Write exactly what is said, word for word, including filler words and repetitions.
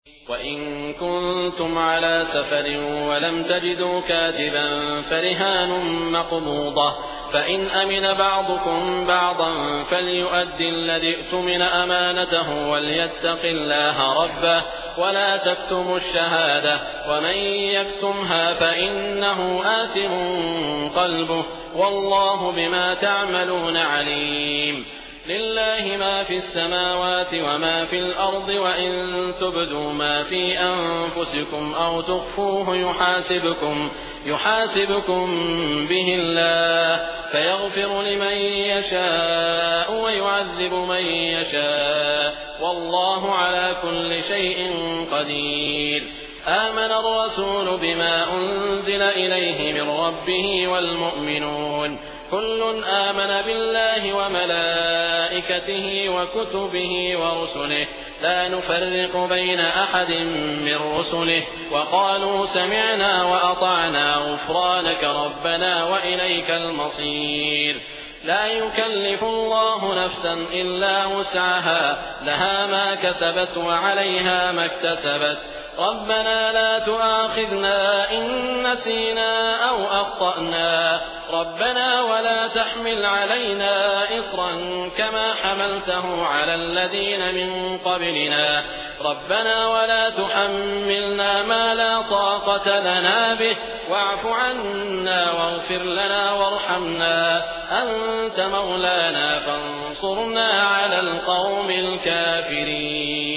وإن كنتم على سفر ولم تجدوا كاتبا فرهان مقبوضة، فإن أمن بعضكم بعضا فليؤد الذي اؤتمن أمانته وليتق الله ربه ولا تكتموا الشهادة، ومن يكتمها فإنه آثم قلبه والله بما تعملون عليم. لله ما في السماوات وما في الأرض، وإن تبدوا ما في أنفسكم أو تخفوه يحاسبكم, يحاسبكم به الله فيغفر لمن يشاء ويعذب من يشاء والله على كل شيء قدير. آمن الرسول بما أنزل إليه من ربه والمؤمنون كل آمن بالله وملائكته وكتبه ورسله لا نفرق بين أحد من رسله وقالوا سمعنا وأطعنا غفرانك ربنا وإليك المصير. لا يكلف الله نفسا إلا وسعها لها ما كسبت وعليها ما اكتسبت ربنا لا تؤاخذنا إن نسينا أو أخطأنا ربنا ولا تحمل علينا إصرا كما حملته على الذين من قبلنا ربنا ولا تحملنا ما لا طاقة لنا به واعف عنا واغفر لنا وارحمنا أنت مولانا فانصرنا على القوم الكافرين.